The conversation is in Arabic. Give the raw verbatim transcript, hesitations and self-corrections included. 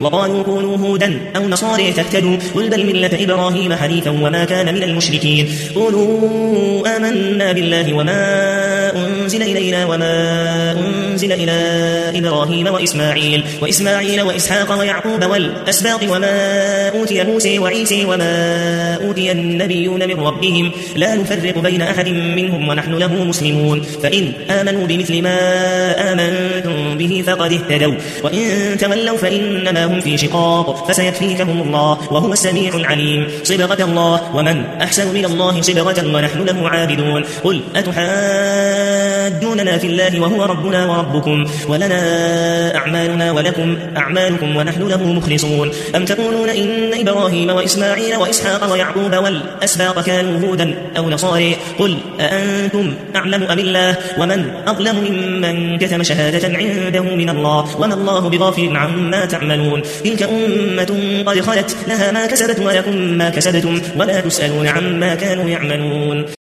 وقالوا كونوا هودا أو نصارى تهتدوا قل بل ملة إبراهيم حنيفا وما كان من المشركين قولوا آمنا بالله وما أنزل إلينا وما أنزل إلى إبراهيم وإسماعيل وإسماعيل وإسحاق ويعقوب والأسباط وما أوتي موسى وعيسى وما أوتي النبيون من ربهم لا نفرق بين أحد منهم ونحن له مسلمون فإن آمنوا بمثل ما آمنتم به فقد اهتدوا وإن تولوا فإنما هم في شقاق فسيكفيكهم الله وهو السميع العليم صبغة الله ومن أحسن من الله صبغة ونحن له عابدون قل أتحاجوننا في الله وهو ربنا وربكم ولنا أعمالنا ولكم أعمالكم ونحن له مخلصون أم تقولون إن إبراهيم وإسماعيل وإسحاق ويعقوب والأسباط كانوا هودا أو نصارى قل أأنتم أعلم أم الله ومن أظلم ممن كتم شهادة عنده من الله وما الله بغافل عما تعملون تلك أمة قد خلت لها ما كسبت ولكم ما كسبتم ولا تسألون عما كانوا يعملون.